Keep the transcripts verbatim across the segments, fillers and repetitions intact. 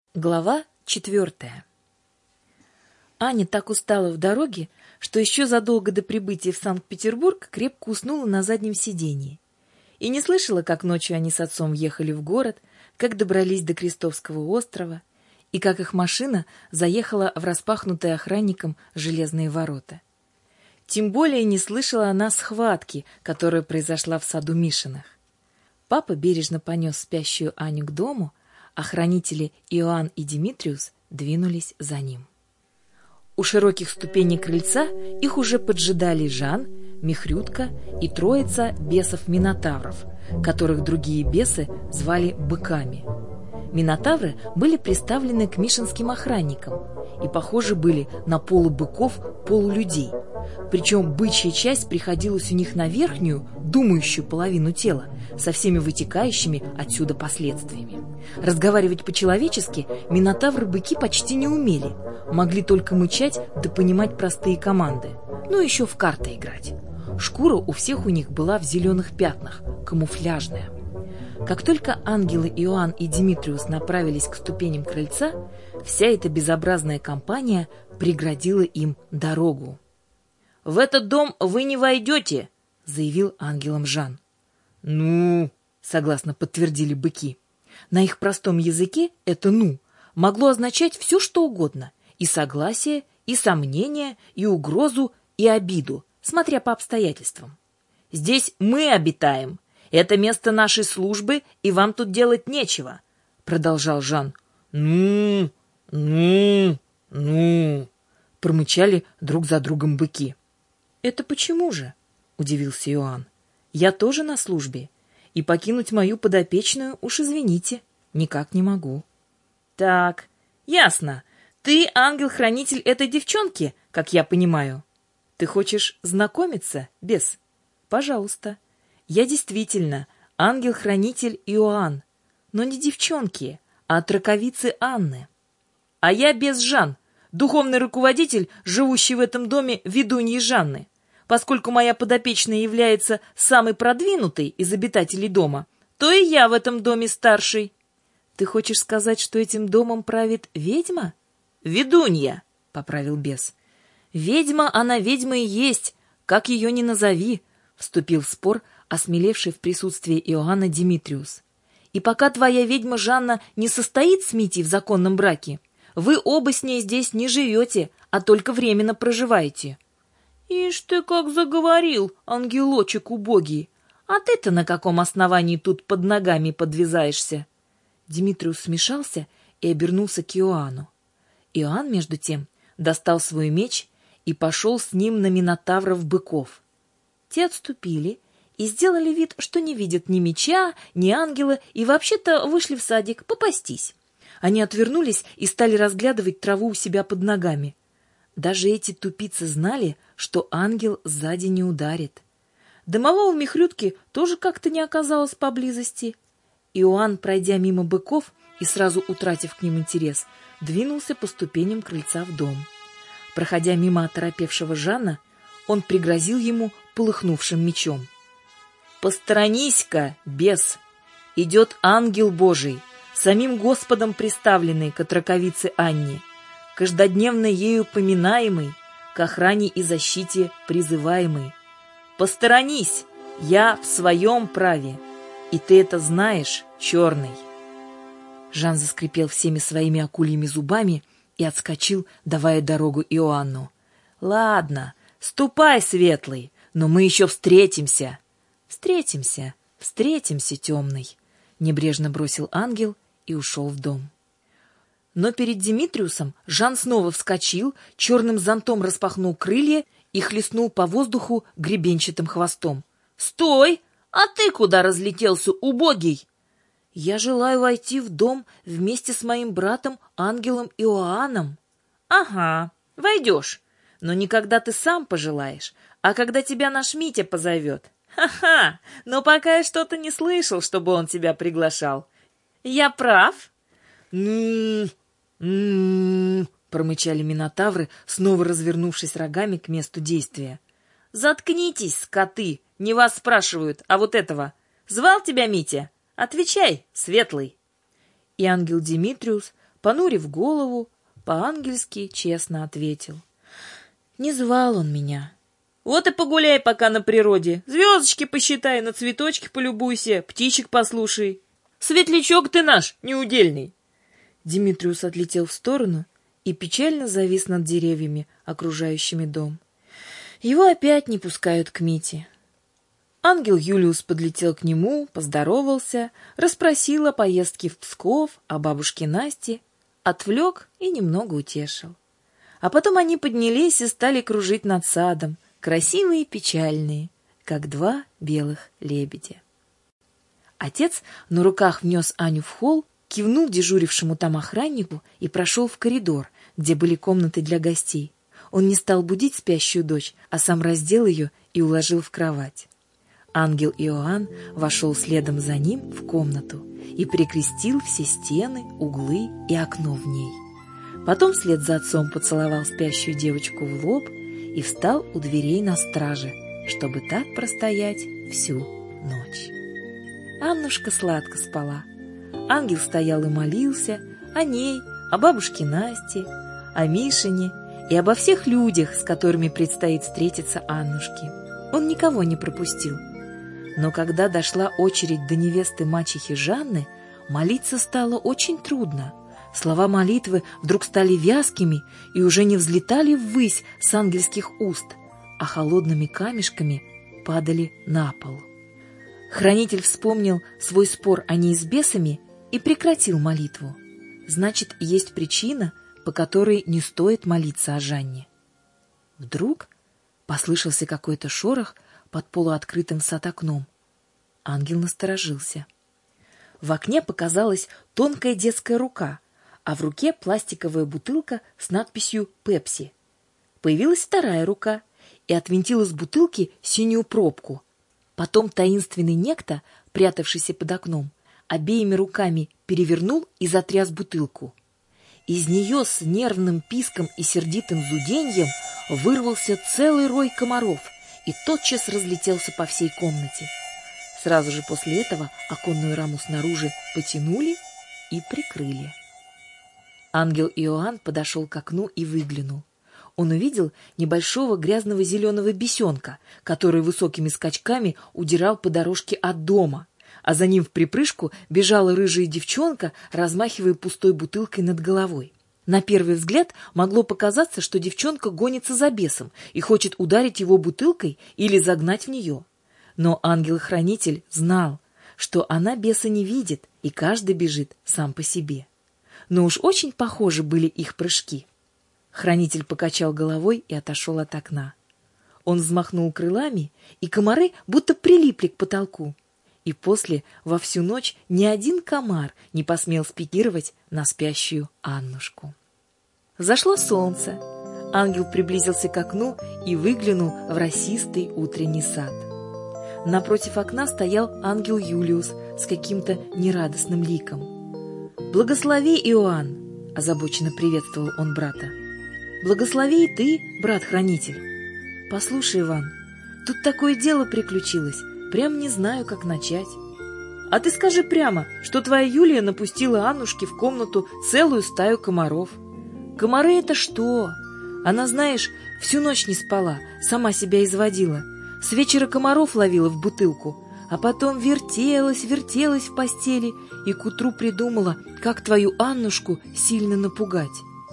Глава четвертая. Аня так устала в дороге, что еще задолго до прибытия в Санкт-Петербург крепко уснула на заднем сиденье и не слышала, как ночью они с отцом въехали в город, как добрались до Крестовского острова и как их машина заехала в распахнутые охранником железные ворота. Тем более не слышала она схватки, которая произошла в саду Мишиных. Папа бережно понес спящую Аню к дому, а хранители Иоанн и Димитриус двинулись за ним. У широких ступеней крыльца их уже поджидали Жан, Михрютка и троица бесов-минотавров, которых другие бесы звали быками. Минотавры были приставлены к мишинским охранникам и похожи были на полубыков, полулюдей. Причем бычья часть приходилась у них на верхнюю, думающую половину тела, со всеми вытекающими отсюда последствиями. Разговаривать по-человечески минотавры-быки почти не умели, могли только мычать да понимать простые команды, ну еще в карты играть. Шкура у всех у них была в зеленых пятнах, камуфляжная. Как только ангелы Иоанн и Димитриус направились к ступеням крыльца, вся эта безобразная компания преградила им дорогу. «В этот дом вы не войдете», — заявил ангелам Жан. «Ну», — согласно подтвердили быки. На их простом языке это «ну» могло означать все, что угодно: и согласие, и сомнение, и угрозу, и обиду, смотря по обстоятельствам. «Здесь мы обитаем. Это место нашей службы, и вам тут делать нечего», — продолжал Жан. «Ну, ну, ну», — промычали друг за другом быки. «Это почему же?» — удивился Иоанн. «Я тоже на службе, и покинуть мою подопечную, уж извините, никак не могу». «Так, ясно. Ты ангел-хранитель этой девчонки, как я понимаю. Ты хочешь знакомиться, бес? Пожалуйста. Я действительно ангел-хранитель Иоанн, но не девчонки, а траковицы Анны. А я бес Жан, духовный руководитель, живущий в этом доме ведуньей Жанны. Поскольку моя подопечная является самой продвинутой из обитателей дома, то и я в этом доме старший». «Ты хочешь сказать, что этим домом правит ведьма?» «Ведунья», — поправил бес. «Ведьма она ведьма и есть, как ее ни назови», — вступил в спор осмелевший в присутствии Иоанна Димитриус. «И пока твоя ведьма Жанна не состоит с Митей в законном браке, вы оба с ней здесь не живете, а только временно проживаете». «Ишь ты как заговорил, ангелочек убогий! А ты-то на каком основании тут под ногами подвязаешься?» Димитриус смешался и обернулся к Иоанну. Иоанн, между тем, достал свой меч и пошел с ним на минотавров-быков. Те отступили и сделали вид, что не видят ни меча, ни ангела, и вообще-то вышли в садик попастись. Они отвернулись и стали разглядывать траву у себя под ногами. Даже эти тупицы знали, что ангел сзади не ударит. Домового Михрютки тоже как-то не оказалось поблизости. Иоанн, пройдя мимо быков и сразу утратив к ним интерес, двинулся по ступеням крыльца в дом. Проходя мимо оторопевшего Жана, он пригрозил ему полыхнувшим мечом. «Посторонись-ка, бес! Идет ангел Божий, самим Господом приставленный к отраковице Анне, каждодневно ею поминаемый, к охране и защите призываемый. Посторонись, я в своем праве, и ты это знаешь, черный». Жан заскрипел всеми своими акульими зубами и отскочил, давая дорогу Иоанну. «Ладно, ступай, светлый, но мы еще встретимся». «Встретимся, встретимся, темный», — небрежно бросил ангел и ушел в дом. Но перед Димитриусом Жан снова вскочил, черным зонтом распахнул крылья и хлестнул по воздуху гребенчатым хвостом. «Стой! А ты куда разлетелся, убогий?» «Я желаю войти в дом вместе с моим братом, ангелом Иоанном». «Ага, войдешь, но не когда ты сам пожелаешь, а когда тебя наш Митя позовет. Ха-ха, но пока я что-то не слышал, чтобы он тебя приглашал. Я прав?» «Ну-ну-ну», промычали минотавры, снова развернувшись рогами к месту действия. «Заткнитесь, скоты, не вас спрашивают, а вот этого. Звал тебя Митя? Отвечай, светлый». И ангел Димитриус понурив голову, по-ангельски честно ответил. Не звал он меня. Вот и погуляй пока на природе, звездочки посчитай, на цветочки полюбуйся, птичек послушай. Светлячок ты наш, неудельный. Димитриус отлетел в сторону и печально завис над деревьями, окружающими дом. Его опять не пускают к Мите. Ангел Юлиус подлетел к нему, поздоровался, расспросил о поездке в Псков, о бабушке Насте, отвлек и немного утешил. А потом они поднялись и стали кружить над садом, красивые и печальные, как два белых лебедя. Отец на руках внес Аню в холл, кивнул дежурившему там охраннику и прошел в коридор, где были комнаты для гостей. Он не стал будить спящую дочь, а сам раздел ее и уложил в кровать. Ангел Иоанн вошел следом за ним в комнату и перекрестил все стены, углы и окно в ней. Потом вслед за отцом поцеловал спящую девочку в лоб и встал у дверей на страже, чтобы так простоять всю ночь. Аннушка сладко спала. Ангел стоял и молился о ней, о бабушке Насте, о Мишине и обо всех людях, с которыми предстоит встретиться Аннушке. Он никого не пропустил. Но когда дошла очередь до невесты мачехи Жанны, молиться стало очень трудно. Слова молитвы вдруг стали вязкими и уже не взлетали ввысь с ангельских уст, а холодными камешками падали на пол. Хранитель вспомнил свой спор о ней с бесами и прекратил молитву. Значит, есть причина, по которой не стоит молиться о Жанне. Вдруг послышался какой-то шорох под полуоткрытым сад окном. Ангел насторожился. В окне показалась тонкая детская рука, а в руке пластиковая бутылка с надписью «Пепси». Появилась вторая рука и отвинтила с бутылки синюю пробку. Потом таинственный некто, прятавшийся под окном, обеими руками перевернул и затряс бутылку. Из нее с нервным писком и сердитым зуденьем вырвался целый рой комаров и тотчас разлетелся по всей комнате. Сразу же после этого оконную раму снаружи потянули и прикрыли. Ангел Иоанн подошел к окну и выглянул. Он увидел небольшого грязного зеленого бесенка, который высокими скачками удирал по дорожке от дома, а за ним вприпрыжку бежала рыжая девчонка, размахивая пустой бутылкой над головой. На первый взгляд могло показаться, что девчонка гонится за бесом и хочет ударить его бутылкой или загнать в нее. Но ангел-хранитель знал, что она беса не видит, и каждый бежит сам по себе. Но уж очень похожи были их прыжки. Хранитель покачал головой и отошел от окна. Он взмахнул крылами, и комары будто прилипли к потолку. И после во всю ночь ни один комар не посмел спикировать на спящую Аннушку. Зашло солнце. Ангел приблизился к окну и выглянул в росистый утренний сад. Напротив окна стоял ангел Юлиус с каким-то нерадостным ликом. «Благослови, Иоанн!» — озабоченно приветствовал он брата. «Благослови и ты, брат-хранитель!» «Послушай, Иван, тут такое дело приключилось, прям не знаю, как начать». «А ты скажи прямо, что твоя Юлия напустила Аннушке в комнату целую стаю комаров». «Комары — это что? Она, знаешь, всю ночь не спала, сама себя изводила. С вечера комаров ловила в бутылку, а потом вертелась, вертелась в постели и к утру придумала, как твою Аннушку сильно напугать.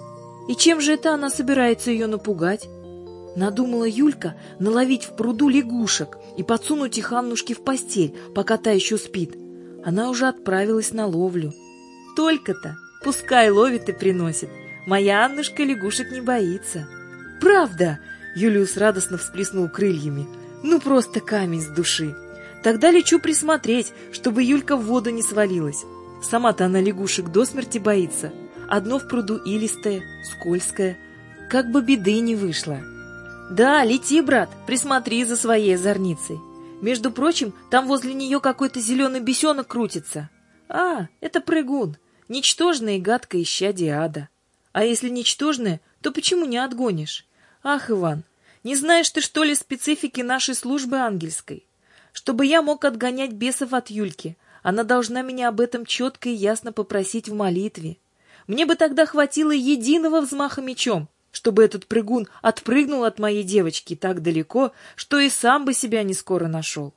И чем же это она собирается ее напугать? Надумала Юлька наловить в пруду лягушек и подсунуть их Аннушке в постель, пока та еще спит. Она уже отправилась на ловлю. Только-то, пускай ловит и приносит. Моя Аннушка лягушек не боится». «Правда!» — Юлиус радостно всплеснул крыльями. «Ну просто камень с души. Тогда лечу присмотреть, чтобы Юлька в воду не свалилась. Сама-то она лягушек до смерти боится. Одно в пруду илистое, скользкое. Как бы беды не вышло». «Да, лети, брат, присмотри за своей озорницей. Между прочим, там возле нее какой-то зеленый бесенок крутится. А, это прыгун, ничтожное и гадкое исчадие ада. А если ничтожное, то почему не отгонишь? Ах, Иван, не знаешь ты, что ли, специфики нашей службы ангельской? Чтобы я мог отгонять бесов от Юльки, она должна меня об этом четко и ясно попросить в молитве. Мне бы тогда хватило единого взмаха мечом, чтобы этот прыгун отпрыгнул от моей девочки так далеко, что и сам бы себя не скоро нашел.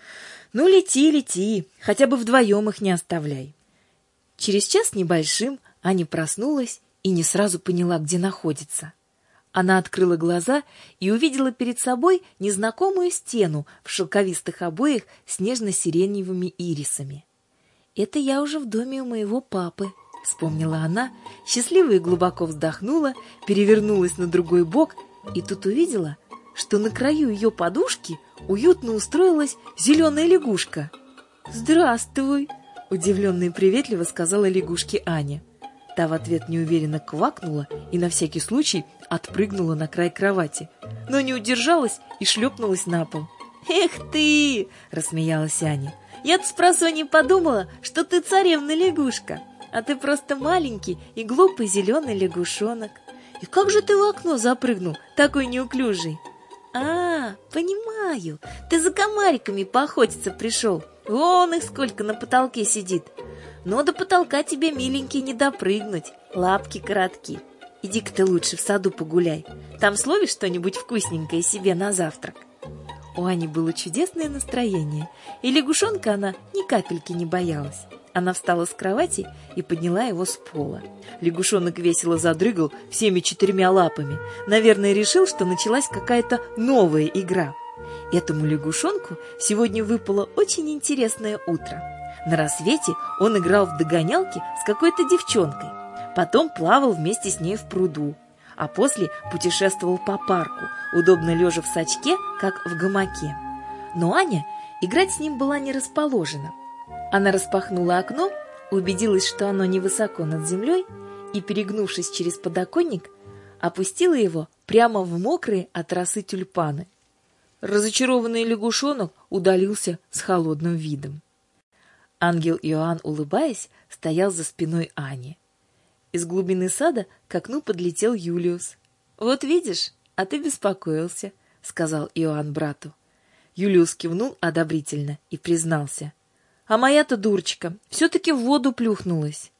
Ну, лети, лети, хотя бы вдвоем их не оставляй. Через час небольшим Аня проснулась и не сразу поняла, где находится. Она открыла глаза и увидела перед собой незнакомую стену в шелковистых обоях с нежно-сиреневыми ирисами. «Это я уже в доме у моего папы», — вспомнила она, счастливо и глубоко вздохнула, перевернулась на другой бок и тут увидела, что на краю ее подушки уютно устроилась зеленая лягушка. «Здравствуй!» — удивленно и приветливо сказала лягушке Аня. Та в ответ неуверенно квакнула и на всякий случай отпрыгнула на край кровати, но не удержалась и шлепнулась на пол. «Эх ты!» — рассмеялась Аня. «Я-то спросонья подумала, что ты царевна-лягушка, а ты просто маленький и глупый зеленый лягушонок. И как же ты в окно запрыгнул, такой неуклюжий?» «А, понимаю, ты за комариками поохотиться пришел. Вон их сколько на потолке сидит. Но до потолка тебе, миленький, не допрыгнуть, лапки коротки. Иди-ка ты лучше в саду погуляй, там словишь что-нибудь вкусненькое себе на завтрак». У Ани было чудесное настроение, и лягушонка она ни капельки не боялась. Она встала с кровати и подняла его с пола. Лягушонок весело задрыгал всеми четырьмя лапами. Наверное, решил, что началась какая-то новая игра. Этому лягушонку сегодня выпало очень интересное утро. На рассвете он играл в догонялки с какой-то девчонкой. Потом плавал вместе с ней в пруду. А после путешествовал по парку, удобно лежа в сачке, как в гамаке. Но Аня играть с ним была не расположена. Она распахнула окно, убедилась, что оно невысоко над землей, и, перегнувшись через подоконник, опустила его прямо в мокрые от росы тюльпаны. Разочарованный лягушонок удалился с холодным видом. Ангел Иоанн, улыбаясь, стоял за спиной Ани. Из глубины сада к окну подлетел Юлиус. «Вот видишь, а ты беспокоился», — сказал Иоанн брату. Юлиус кивнул одобрительно и признался. «А моя-то дурочка все-таки в воду плюхнулась».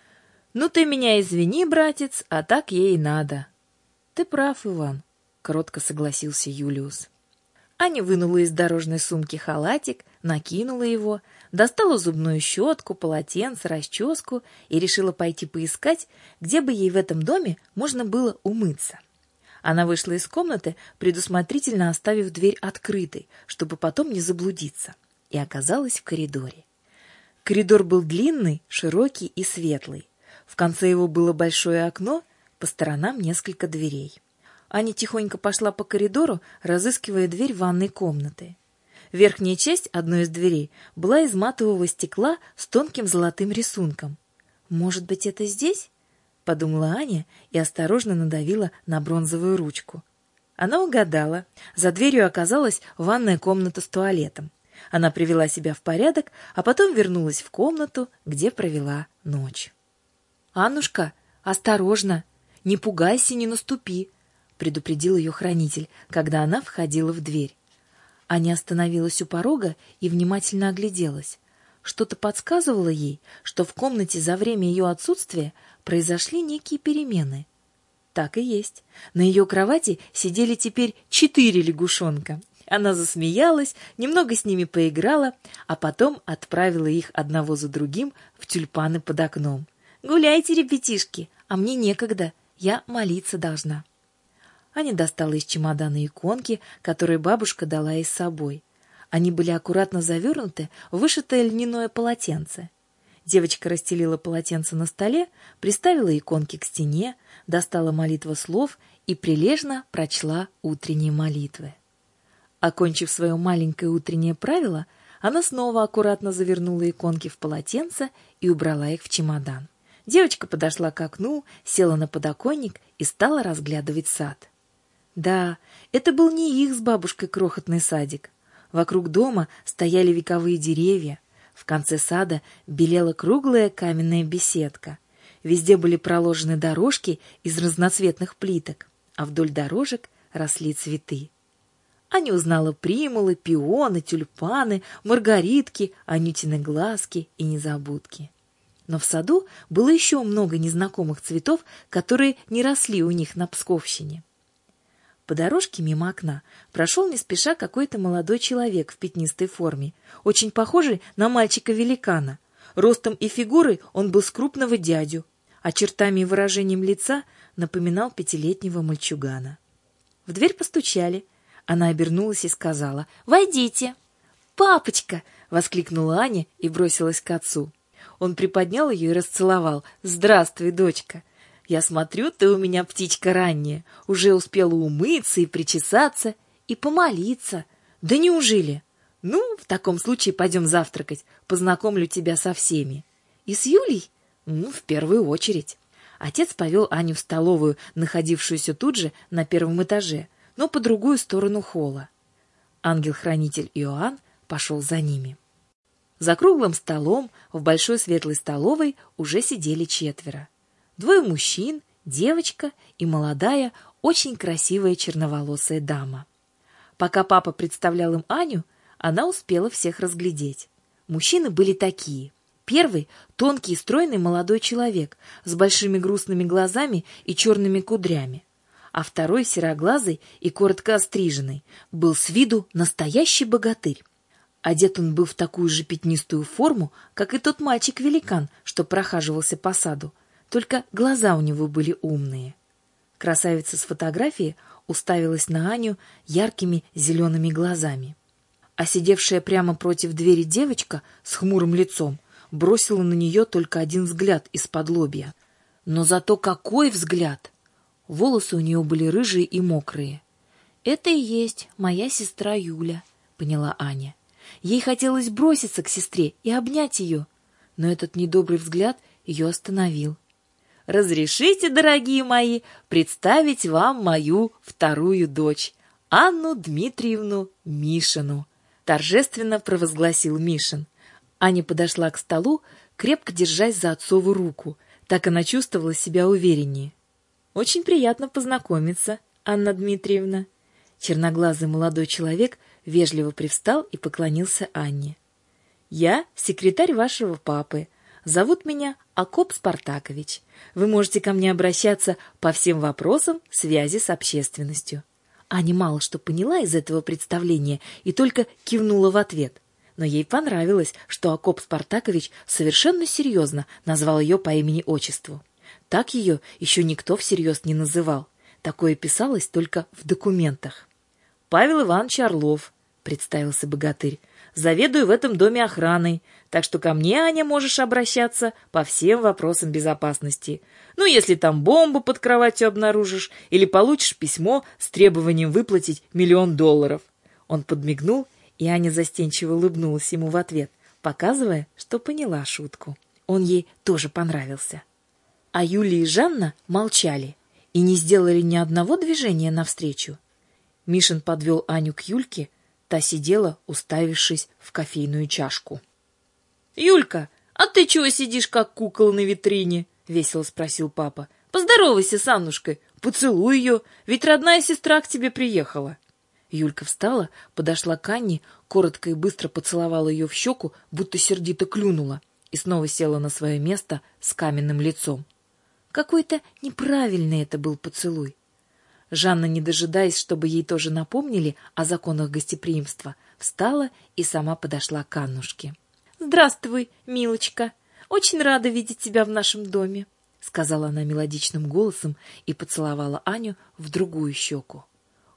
«Ну ты меня извини, братец, а так ей надо». «Ты прав, Иван», — кротко согласился Юлиус. Аня вынула из дорожной сумки халатик, накинула его, достала зубную щетку, полотенце, расческу и решила пойти поискать, где бы ей в этом доме можно было умыться. Она вышла из комнаты, предусмотрительно оставив дверь открытой, чтобы потом не заблудиться, и оказалась в коридоре. Коридор был длинный, широкий и светлый. В конце его было большое окно, по сторонам несколько дверей. Аня тихонько пошла по коридору, разыскивая дверь ванной комнаты. Верхняя часть одной из дверей была из матового стекла с тонким золотым рисунком. «Может быть, это здесь?» — подумала Аня и осторожно надавила на бронзовую ручку. Она угадала. За дверью оказалась ванная комната с туалетом. Она привела себя в порядок, а потом вернулась в комнату, где провела ночь. «Аннушка, осторожно! Не пугайся, не наступи!» — предупредил ее хранитель, когда она входила в дверь. Аня остановилась у порога и внимательно огляделась. Что-то подсказывало ей, что в комнате за время ее отсутствия произошли некие перемены. Так и есть. На ее кровати сидели теперь четыре лягушонка. Она засмеялась, немного с ними поиграла, а потом отправила их одного за другим в тюльпаны под окном. «Гуляйте, ребятишки, а мне некогда, я молиться должна». Аня достала из чемодана иконки, которые бабушка дала ей с собой. Они были аккуратно завернуты в вышитое льняное полотенце. Девочка расстелила полотенце на столе, приставила иконки к стене, достала молитву слов и прилежно прочла утренние молитвы. Окончив свое маленькое утреннее правило, она снова аккуратно завернула иконки в полотенце и убрала их в чемодан. Девочка подошла к окну, села на подоконник и стала разглядывать сад. Да, это был не их с бабушкой крохотный садик. Вокруг дома стояли вековые деревья. В конце сада белела круглая каменная беседка. Везде были проложены дорожки из разноцветных плиток, а вдоль дорожек росли цветы. Аня узнала примулы, пионы, тюльпаны, маргаритки, анютины глазки и незабудки. Но в саду было еще много незнакомых цветов, которые не росли у них на Псковщине. По дорожке мимо окна прошел не спеша какой-то молодой человек в пятнистой форме, очень похожий на мальчика-великана. Ростом и фигурой он был с крупного дядю, а чертами и выражением лица напоминал пятилетнего мальчугана. В дверь постучали. Она обернулась и сказала: «Войдите!» «Папочка!» — воскликнула Аня и бросилась к отцу. Он приподнял ее и расцеловал. «Здравствуй, дочка! Я смотрю, ты у меня птичка ранняя, уже успела умыться и причесаться, и помолиться. Да неужели? Ну, в таком случае пойдем завтракать, познакомлю тебя со всеми. И с Юлей? Ну, в первую очередь». Отец повел Аню в столовую, находившуюся тут же на первом этаже, но по другую сторону холла. Ангел-хранитель Иоанн пошел за ними. За круглым столом в большой светлой столовой уже сидели четверо. Двое мужчин, девочка и молодая, очень красивая черноволосая дама. Пока папа представлял им Аню, она успела всех разглядеть. Мужчины были такие. Первый — тонкий и стройный молодой человек с большими грустными глазами и черными кудрями. А второй, сероглазый и коротко остриженный, был с виду настоящий богатырь. Одет он был в такую же пятнистую форму, как и тот мальчик-великан, что прохаживался по саду, только глаза у него были умные. Красавица с фотографии уставилась на Аню яркими зелеными глазами. А сидевшая прямо против двери девочка с хмурым лицом бросила на нее только один взгляд из-под лобья. Но зато какой взгляд! Волосы у нее были рыжие и мокрые. «Это и есть моя сестра Юля», — поняла Аня. Ей хотелось броситься к сестре и обнять ее, но этот недобрый взгляд ее остановил. «Разрешите, дорогие мои, представить вам мою вторую дочь, Анну Дмитриевну Мишину», — торжественно провозгласил Мишин. Аня подошла к столу, крепко держась за отцову руку. Так она чувствовала себя увереннее. «Очень приятно познакомиться, Анна Дмитриевна». Черноглазый молодой человек вежливо привстал и поклонился Анне. «Я секретарь вашего папы. Зовут меня Акоп Спартакович. Вы можете ко мне обращаться по всем вопросам связи с общественностью». Аня мало что поняла из этого представления и только кивнула в ответ. Но ей понравилось, что Акоп Спартакович совершенно серьезно назвал ее по имени-отчеству. Так ее еще никто всерьез не называл. Такое писалось только в документах. «Павел Иванович Орлов», — представился богатырь, — «заведую в этом доме охраной, так что ко мне, Аня, можешь обращаться по всем вопросам безопасности. Ну, если там бомбу под кроватью обнаружишь или получишь письмо с требованием выплатить миллион долларов». Он подмигнул, и Аня застенчиво улыбнулась ему в ответ, показывая, что поняла шутку. Он ей тоже понравился. А Юлия и Жанна молчали и не сделали ни одного движения навстречу. Мишин подвел Аню к Юльке, та сидела, уставившись в кофейную чашку. «Юлька, а ты чего сидишь, как кукол на витрине?» — весело спросил папа. «Поздоровайся с Аннушкой, поцелуй ее, ведь родная сестра к тебе приехала». Юлька встала, подошла к Анне, коротко и быстро поцеловала ее в щеку, будто сердито клюнула, и снова села на свое место с каменным лицом. Какой-то неправильный это был поцелуй. Жанна, не дожидаясь, чтобы ей тоже напомнили о законах гостеприимства, встала и сама подошла к Аннушке. «Здравствуй, милочка! Очень рада видеть тебя в нашем доме», — сказала она мелодичным голосом и поцеловала Аню в другую щеку.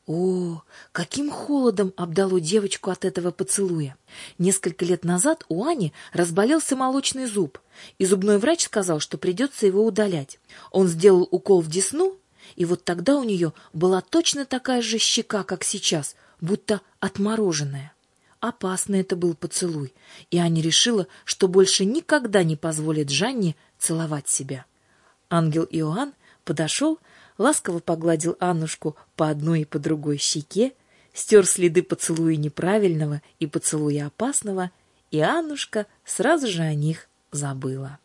О, каким холодом обдало девочку от этого поцелуя! Несколько лет назад у Ани разболелся молочный зуб, и зубной врач сказал, что придется его удалять. Он сделал укол в десну, и вот тогда у нее была точно такая же щека, как сейчас, будто отмороженная. Опасный это был поцелуй, и Аня решила, что больше никогда не позволит Жанне целовать себя. Ангел Иоанн подошел, ласково погладил Аннушку по одной и по другой щеке, стер следы поцелуя неправильного и поцелуя опасного, и Аннушка сразу же о них забыла.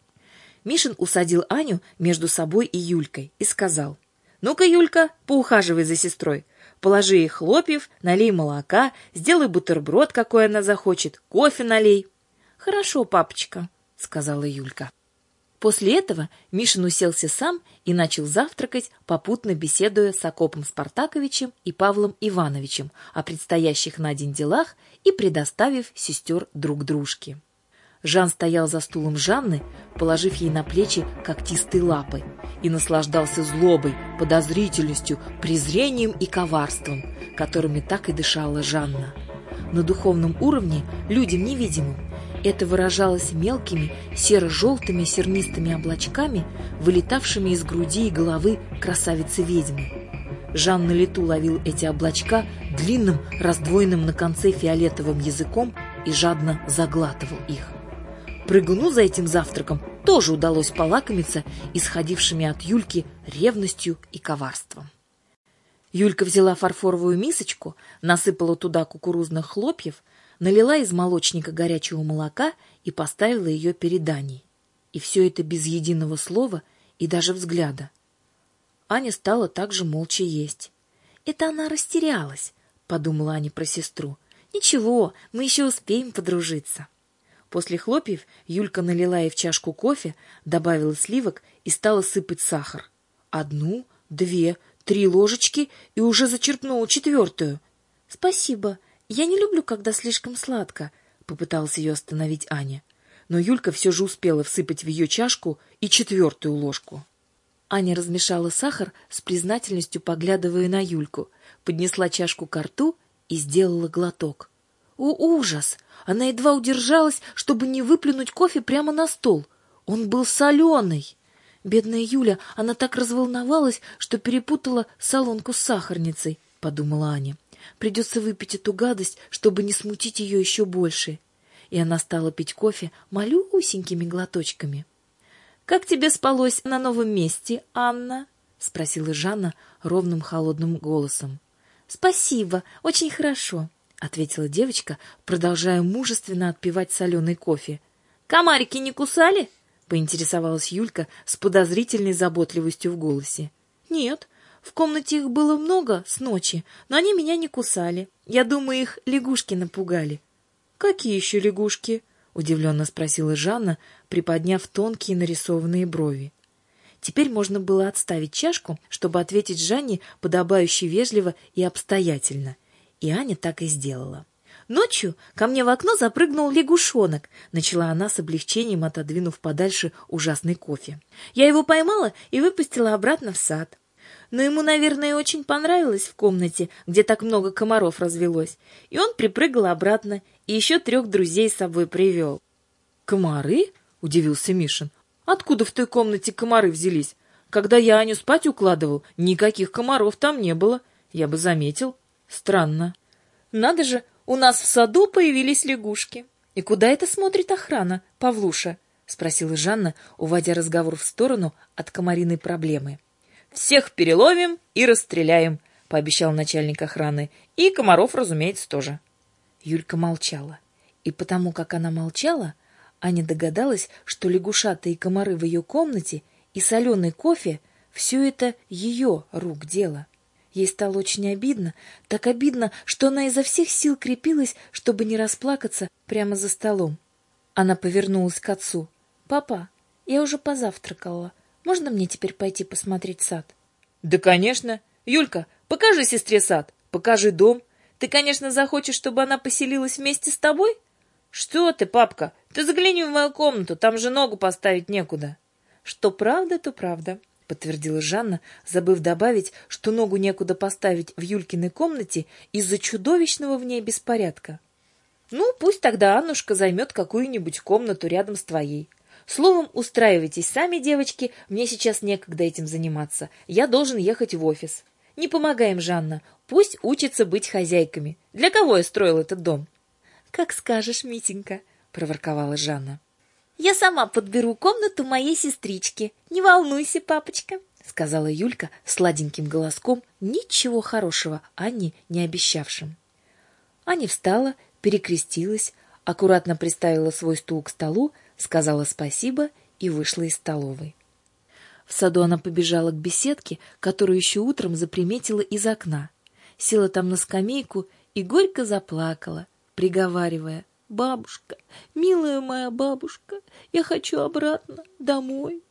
Мишин усадил Аню между собой и Юлькой и сказал: «Ну-ка, Юлька, поухаживай за сестрой. Положи ей хлопьев, налей молока, сделай бутерброд, какой она захочет, кофе налей». «Хорошо, папочка», — сказала Юлька. После этого Мишин уселся сам и начал завтракать, попутно беседуя с Акопом Спартаковичем и Павлом Ивановичем о предстоящих на день делах и предоставив сестер друг дружке. Жан стоял за стулом Жанны, положив ей на плечи когтистые лапы, и наслаждался злобой, подозрительностью, презрением и коварством, которыми так и дышала Жанна. На духовном уровне, людям невидимым, это выражалось мелкими серо-желтыми сернистыми облачками, вылетавшими из груди и головы красавицы-ведьмы. Жан на лету ловил эти облачка длинным, раздвоенным на конце фиолетовым языком и жадно заглатывал их. Прыгуну за этим завтраком тоже удалось полакомиться исходившими от Юльки ревностью и коварством. Юлька взяла фарфоровую мисочку, насыпала туда кукурузных хлопьев, налила из молочника горячего молока и поставила ее перед Аней. И все это без единого слова и даже взгляда. Аня стала также молча есть. «Это она растерялась», — подумала Аня про сестру. «Ничего, мы еще успеем подружиться». После хлопьев Юлька налила ей в чашку кофе, добавила сливок и стала сыпать сахар. Одну, две, три ложечки и уже зачерпнула четвертую. «Спасибо. Я не люблю, когда слишком сладко», — попыталась ее остановить Аня. Но Юлька все же успела всыпать в ее чашку и четвертую ложку. Аня размешала сахар с признательностью, поглядывая на Юльку, поднесла чашку ко рту и сделала глоток. О, ужас! Она едва удержалась, чтобы не выплюнуть кофе прямо на стол. Он был соленый. Бедная Юля, она так разволновалась, что перепутала солонку с сахарницей, — подумала Аня. Придется выпить эту гадость, чтобы не смутить ее еще больше. И она стала пить кофе малюсенькими глоточками. — Как тебе спалось на новом месте, Анна? — спросила Жанна ровным холодным голосом. — Спасибо, очень хорошо, — ответила девочка, продолжая мужественно отпивать соленый кофе. — Комарики не кусали? — поинтересовалась Юлька с подозрительной заботливостью в голосе. — Нет, в комнате их было много с ночи, но они меня не кусали. Я думаю, их лягушки напугали. — Какие еще лягушки? — удивленно спросила Жанна, приподняв тонкие нарисованные брови. Теперь можно было отставить чашку, чтобы ответить Жанне подобающе вежливо и обстоятельно. И Аня так и сделала. «Ночью ко мне в окно запрыгнул лягушонок», — начала она с облегчением, отодвинув подальше ужасный кофе. «Я его поймала и выпустила обратно в сад. Но ему, наверное, очень понравилось в комнате, где так много комаров развелось, и он припрыгал обратно и еще трех друзей с собой привел». «Комары?» — удивился Мишин. «Откуда в той комнате комары взялись? Когда я Аню спать укладывал, никаких комаров там не было. Я бы заметил. Странно». «Надо же, у нас в саду появились лягушки. И куда это смотрит охрана, Павлуша?» — спросила Жанна, уводя разговор в сторону от комариной проблемы. «Всех переловим и расстреляем», — пообещал начальник охраны. «И комаров, разумеется, тоже». Юлька молчала. И потому, как она молчала, Аня догадалась, что лягушата и комары в ее комнате и соленый кофе — все это ее рук дело. Ей стало очень обидно, так обидно, что она изо всех сил крепилась, чтобы не расплакаться прямо за столом. Она повернулась к отцу. «Папа, я уже позавтракала. Можно мне теперь пойти посмотреть сад?» «Да, конечно. Юлька, покажи сестре сад, покажи дом. Ты, конечно, захочешь, чтобы она поселилась вместе с тобой?» «Что ты, папка, ты загляни в мою комнату, там же ногу поставить некуда». «Что правда, то правда», — подтвердила Жанна, забыв добавить, что ногу некуда поставить в Юлькиной комнате из-за чудовищного в ней беспорядка. «Ну, пусть тогда Аннушка займет какую-нибудь комнату рядом с твоей. Словом, устраивайтесь сами, девочки, мне сейчас некогда этим заниматься. Я должен ехать в офис. Не помогаем, Жанна, пусть учатся быть хозяйками. Для кого я строил этот дом?» «Как скажешь, Митенька», — проворковала Жанна. «Я сама подберу комнату моей сестрички. Не волнуйся, папочка», — сказала Юлька сладеньким голоском, ничего хорошего Анне не обещавшим. Аня встала, перекрестилась, аккуратно приставила свой стул к столу, сказала спасибо и вышла из столовой. В саду она побежала к беседке, которую еще утром заприметила из окна. Села там на скамейку и горько заплакала, приговаривая: Бабушка, милая моя бабушка, я хочу обратно домой.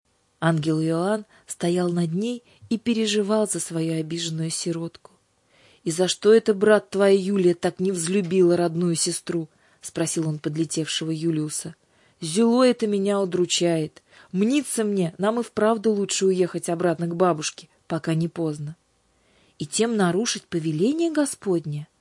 Ангел Иоанн стоял над ней и переживал за свою обиженную сиротку. — И за что это, брат, твоя Юлия так не взлюбила родную сестру? — спросил он подлетевшего Юлиуса. — Зело это меня удручает. Мнится мне, нам и вправду лучше уехать обратно к бабушке, пока не поздно. И тем нарушить повеление Господне?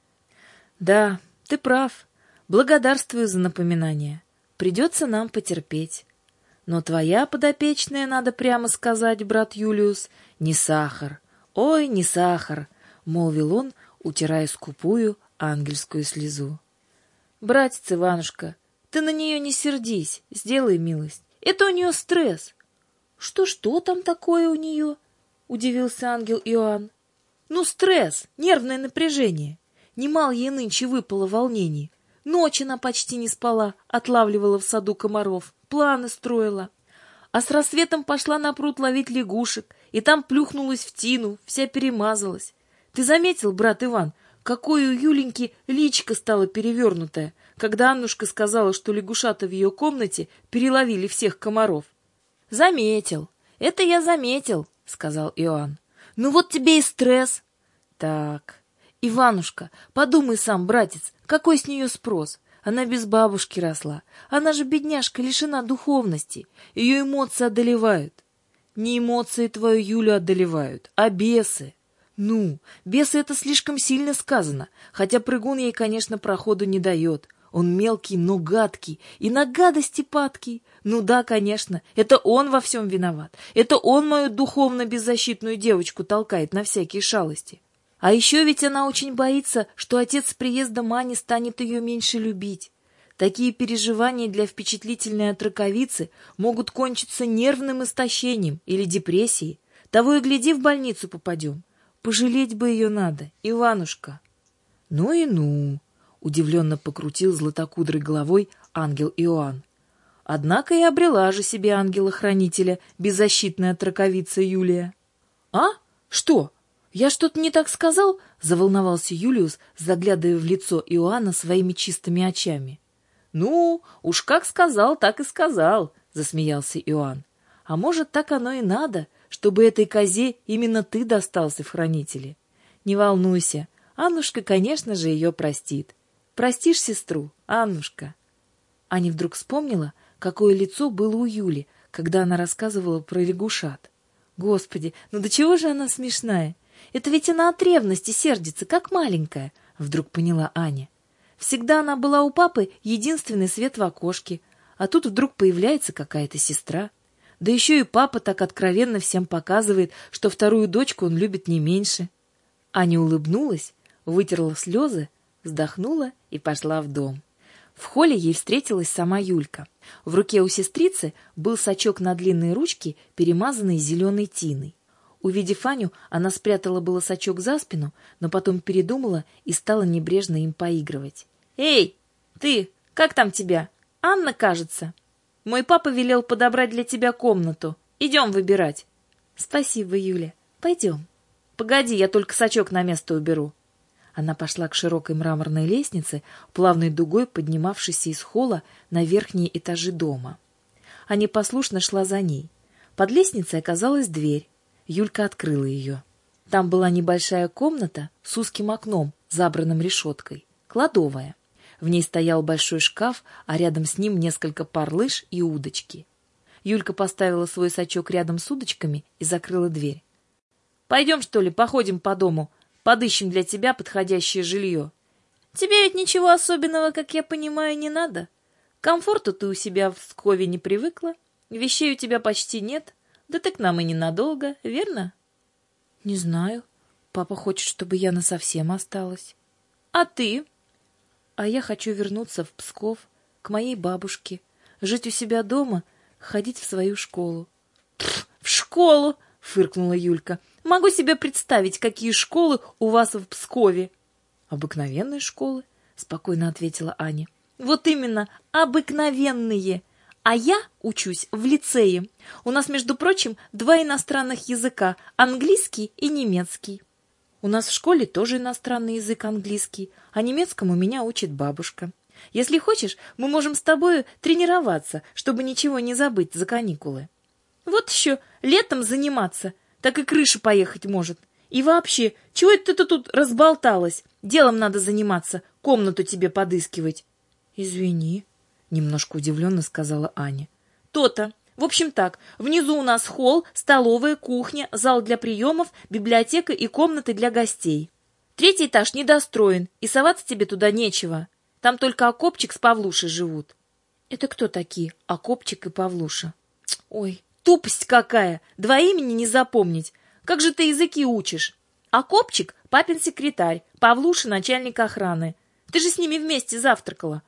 — Да, ты прав. Благодарствую за напоминание. Придется нам потерпеть. Но твоя подопечная, надо прямо сказать, брат Юлиус, не сахар. Ой, не сахар, — молвил он, утирая скупую ангельскую слезу. — Братец Иванушка, ты на нее не сердись, сделай милость. Это у нее стресс. Что, что там такое у нее? — удивился ангел Иоанн. — Ну, стресс, нервное напряжение. Немало ей нынче выпало волнений. Ночь она почти не спала, отлавливала в саду комаров, планы строила. А с рассветом пошла на пруд ловить лягушек, и там плюхнулась в тину, вся перемазалась. Ты заметил, брат Иван, какое у Юленьки личико стало перевернутое, когда Аннушка сказала, что лягушата в ее комнате переловили всех комаров? — Заметил. Это я заметил, — сказал Иоанн. — Ну вот тебе и стресс. — Так... Иванушка, подумай сам, братец, какой с нее спрос? Она без бабушки росла. Она же, бедняжка, лишена духовности. Ее эмоции одолевают. Не эмоции твою Юлю одолевают, а бесы. Ну, бесы — это слишком сильно сказано, хотя прыгун ей, конечно, проходу не дает. Он мелкий, но гадкий, и на гадости падкий. Ну да, конечно, это он во всем виноват. Это он мою духовно беззащитную девочку толкает на всякие шалости. А еще ведь она очень боится, что отец с приездом Ани станет ее меньше любить. Такие переживания для впечатлительной отроковицы могут кончиться нервным истощением или депрессией. Того и гляди, в больницу попадем. Пожалеть бы ее надо, Иванушка. — Ну и ну! — удивленно покрутил златокудрой головой ангел Иоанн. Однако и обрела же себе ангела-хранителя беззащитная отроковица Юлия. — А? Что? Я что-то не так сказал? — заволновался Юлиус, заглядывая в лицо Иоанна своими чистыми очами. — Ну, уж как сказал, так и сказал, — засмеялся Иоанн. — А может, так оно и надо, чтобы этой козе именно ты достался в хранители? Не волнуйся, Аннушка, конечно же, ее простит. Простишь сестру, Аннушка? Аня вдруг вспомнила, какое лицо было у Юли, когда она рассказывала про лягушат. Господи, ну до чего же она смешная? Это ведь она от ревности сердится, как маленькая, вдруг поняла Аня. Всегда она была у папы единственный свет в окошке, а тут вдруг появляется какая-то сестра. Да еще и папа так откровенно всем показывает, что вторую дочку он любит не меньше. Аня улыбнулась, вытерла слезы, вздохнула и пошла в дом. В холле ей встретилась сама Юлька. В руке у сестрицы был сачок на длинной ручке, перемазанный зеленой тиной. Увидев Аню, она спрятала было сачок за спину, но потом передумала и стала небрежно им поигрывать. «Эй, ты, как там тебя? Анна, кажется. Мой папа велел подобрать для тебя комнату. Идем выбирать». «Спасибо, Юля. Пойдем». «Погоди, я только сачок на место уберу». Она пошла к широкой мраморной лестнице, плавной дугой поднимавшейся из холла на верхние этажи дома. Аня послушно шла за ней. Под лестницей оказалась дверь. Юлька открыла ее. Там была небольшая комната с узким окном, забранным решеткой, кладовая. В ней стоял большой шкаф, а рядом с ним несколько пар лыж и удочки. Юлька поставила свой сачок рядом с удочками и закрыла дверь. «Пойдем, что ли, походим по дому, подыщем для тебя подходящее жилье. Тебе ведь ничего особенного, как я понимаю, не надо. К комфорту ты у себя в Пскове не привыкла, вещей у тебя почти нет, да ты к нам и ненадолго, верно?» «Не знаю. Папа хочет, чтобы я насовсем осталась». «А ты?» «А я хочу вернуться в Псков, к моей бабушке, жить у себя дома, ходить в свою школу». «В школу!» — фыркнула Юлька. «Могу себе представить, какие школы у вас в Пскове». «Обыкновенные школы», — спокойно ответила Аня. «Вот именно, обыкновенные. А я учусь в лицее. У нас, между прочим, два иностранных языка — английский и немецкий». «У нас в школе тоже иностранный язык английский, а немецкому меня учит бабушка. Если хочешь, мы можем с тобой тренироваться, чтобы ничего не забыть за каникулы. Вот еще летом заниматься, так и крыша поехать может. И вообще, чего это ты тут разболталась? Делом надо заниматься, комнату тебе подыскивать. Извини, немножко удивленно сказала Аня. То-то. В общем так, внизу у нас холл, столовая, кухня, зал для приемов, библиотека и комнаты для гостей. Третий этаж недостроен, и соваться тебе туда нечего. Там только Акопчик с Павлушей живут. Это кто такие, Акопчик и Павлуша? Ой, тупость какая! Два имени не запомнить. Как же ты языки учишь? Акопчик — папин секретарь, Павлуша — начальник охраны. Ты же с ними вместе завтракала.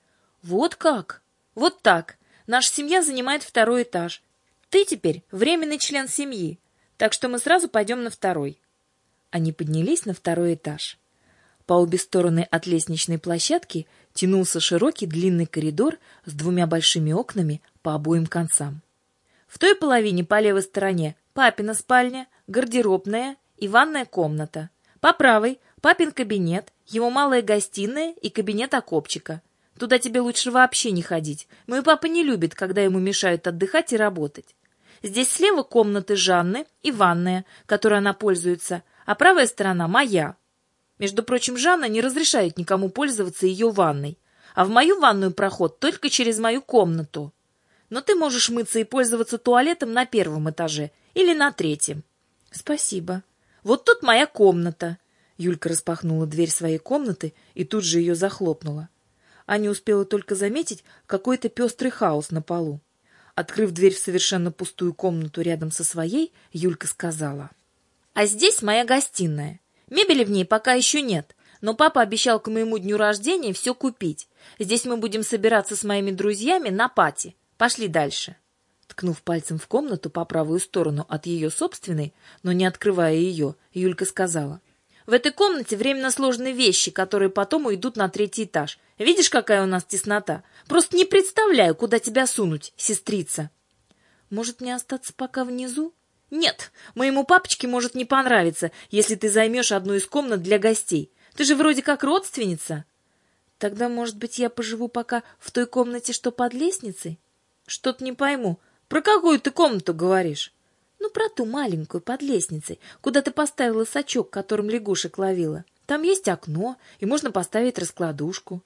Вот как? Вот так. Наша семья занимает второй этаж. Ты теперь временный член семьи, так что мы сразу пойдем на второй. Они поднялись на второй этаж. По обе стороны от лестничной площадки тянулся широкий длинный коридор с двумя большими окнами по обоим концам. В той половине по левой стороне папина спальня, гардеробная и ванная комната. По правой папин кабинет, его малая гостиная и кабинет Акопчика. Туда тебе лучше вообще не ходить. Мой папа не любит, когда ему мешают отдыхать и работать. Здесь слева комнаты Жанны и ванная, которой она пользуется, а правая сторона моя. Между прочим, Жанна не разрешает никому пользоваться ее ванной, а в мою ванную проход только через мою комнату. Но ты можешь мыться и пользоваться туалетом на первом этаже или на третьем. Спасибо. Вот тут моя комната. Юлька распахнула дверь своей комнаты и тут же ее захлопнула. Аня успела только заметить какой-то пестрый хаос на полу. Открыв дверь в совершенно пустую комнату рядом со своей, Юлька сказала: «А здесь моя гостиная. Мебели в ней пока еще нет, но папа обещал к моему дню рождения все купить. Здесь мы будем собираться с моими друзьями на пати. Пошли дальше». Ткнув пальцем в комнату по правую сторону от ее собственной, но не открывая ее, Юлька сказала: «В этой комнате временно сложные вещи, которые потом уйдут на третий этаж. Видишь, какая у нас теснота? Просто не представляю, куда тебя сунуть, сестрица». «Может, мне остаться пока внизу?» «Нет, моему папочке может не понравиться, если ты займешь одну из комнат для гостей. Ты же вроде как родственница». «Тогда, может быть, я поживу пока в той комнате, что под лестницей?» «Что-то не пойму. Про какую ты комнату говоришь?» «Ну, про ту маленькую под лестницей, куда ты поставила сачок, которым лягушек ловила. Там есть окно, и можно поставить раскладушку».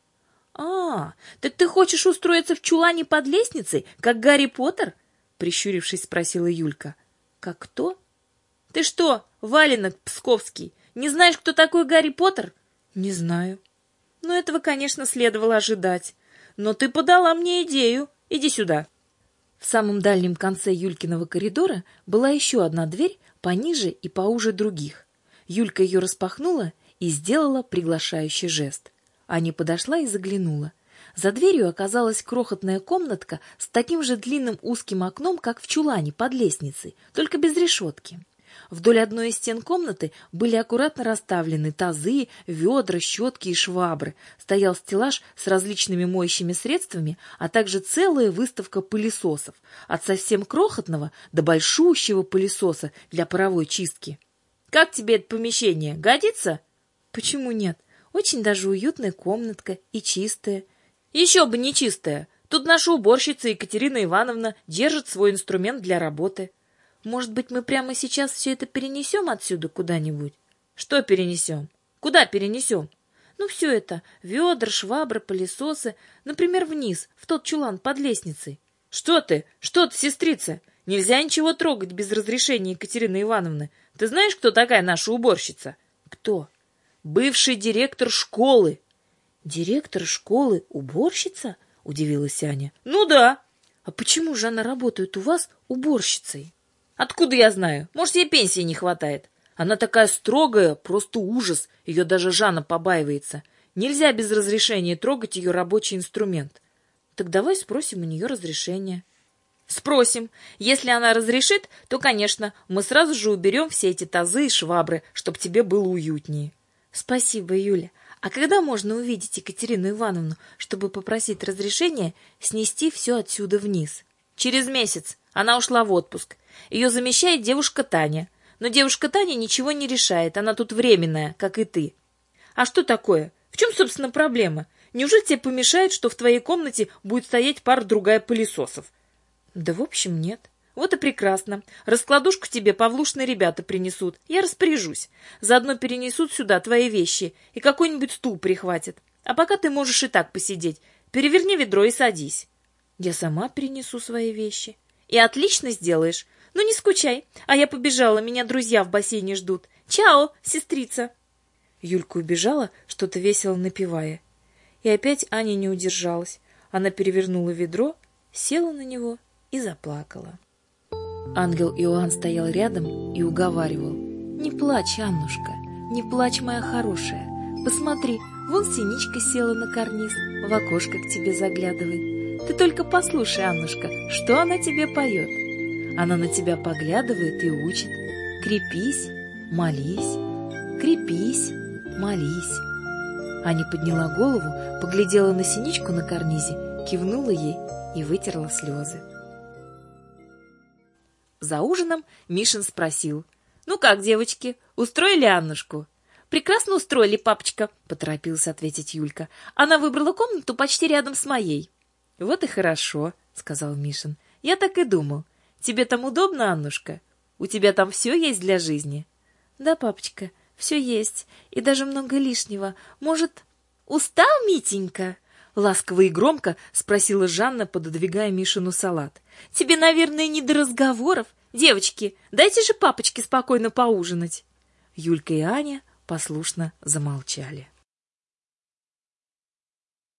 «А, так ты хочешь устроиться в чулане под лестницей, как Гарри Поттер?» Прищурившись, спросила Юлька. «Как кто?» «Ты что, валенок псковский, не знаешь, кто такой Гарри Поттер?» «Не знаю». «Ну, этого, конечно, следовало ожидать. Но ты подала мне идею. Иди сюда». В самом дальнем конце Юлькиного коридора была еще одна дверь, пониже и поуже других. Юлька ее распахнула и сделала приглашающий жест. Аня подошла и заглянула. За дверью оказалась крохотная комнатка с таким же длинным узким окном, как в чулане под лестницей, только без решетки. Вдоль одной из стен комнаты были аккуратно расставлены тазы, ведра, щетки и швабры. Стоял стеллаж с различными моющими средствами, а также целая выставка пылесосов, от совсем крохотного до большущего пылесоса для паровой чистки. «Как тебе это помещение? Годится?» «Почему нет? Очень даже уютная комнатка и чистая». «Еще бы не чистая! Тут наша уборщица Екатерина Ивановна держит свой инструмент для работы». «Может быть, мы прямо сейчас все это перенесем отсюда куда-нибудь?» «Что перенесем? Куда перенесем?» «Ну, все это. Ведра, швабры, пылесосы. Например, вниз, в тот чулан под лестницей». «Что ты? Что ты, сестрица? Нельзя ничего трогать без разрешения Екатерины Ивановны. Ты знаешь, кто такая наша уборщица?» «Кто?» «Бывший директор школы». «Директор школы уборщица?» — удивилась Аня. «Ну да». «А почему же она работает у вас уборщицей?» «Откуда я знаю? Может, ей пенсии не хватает. Она такая строгая, просто ужас. Ее даже Жанна побаивается. Нельзя без разрешения трогать ее рабочий инструмент». «Так давай спросим у нее разрешение». «Спросим. Если она разрешит, то, конечно, мы сразу же уберем все эти тазы и швабры, чтобы тебе было уютнее». «Спасибо, Юля. А когда можно увидеть Екатерину Ивановну, чтобы попросить разрешения снести все отсюда вниз?» «Через месяц. Она ушла в отпуск. Ее замещает девушка Таня. Но девушка Таня ничего не решает, она тут временная, как и ты». «А что такое? В чем, собственно, проблема? Неужели тебе помешает, что в твоей комнате будет стоять пара-другая пылесосов? Да, в общем, нет. Вот и прекрасно. Раскладушку тебе Павлушины ребята принесут. Я распоряжусь. Заодно перенесут сюда твои вещи и какой-нибудь стул прихватят. А пока ты можешь и так посидеть. Переверни ведро и садись. Я сама перенесу свои вещи. И отлично сделаешь. Ну не скучай. А я побежала, меня друзья в бассейне ждут. Чао, сестрица. Юлька убежала, что-то весело напевая. И опять Аня не удержалась. Она перевернула ведро, села на него и заплакала. Ангел Иоанн стоял рядом и уговаривал. «Не плачь, Аннушка, не плачь, моя хорошая. Посмотри, вон Синичка села на карниз, в окошко к тебе заглядывает. Ты только послушай, Аннушка, что она тебе поет. Она на тебя поглядывает и учит. Крепись, молись, крепись, молись». Аня подняла голову, поглядела на Синичку на карнизе, кивнула ей и вытерла слезы. За ужином Мишин спросил. «Ну как, девочки, устроили Аннушку?» «Прекрасно устроили, папочка», — поторопилась ответить Юлька. «Она выбрала комнату почти рядом с моей». «Вот и хорошо», — сказал Мишин. «Я так и думал. Тебе там удобно, Аннушка? У тебя там все есть для жизни?» «Да, папочка, все есть, и даже много лишнего. Может, устал, Митенька?» Ласково и громко спросила Жанна, пододвигая Мишину салат. «Тебе, наверное, не до разговоров? Девочки, дайте же папочке спокойно поужинать!» Юлька и Аня послушно замолчали.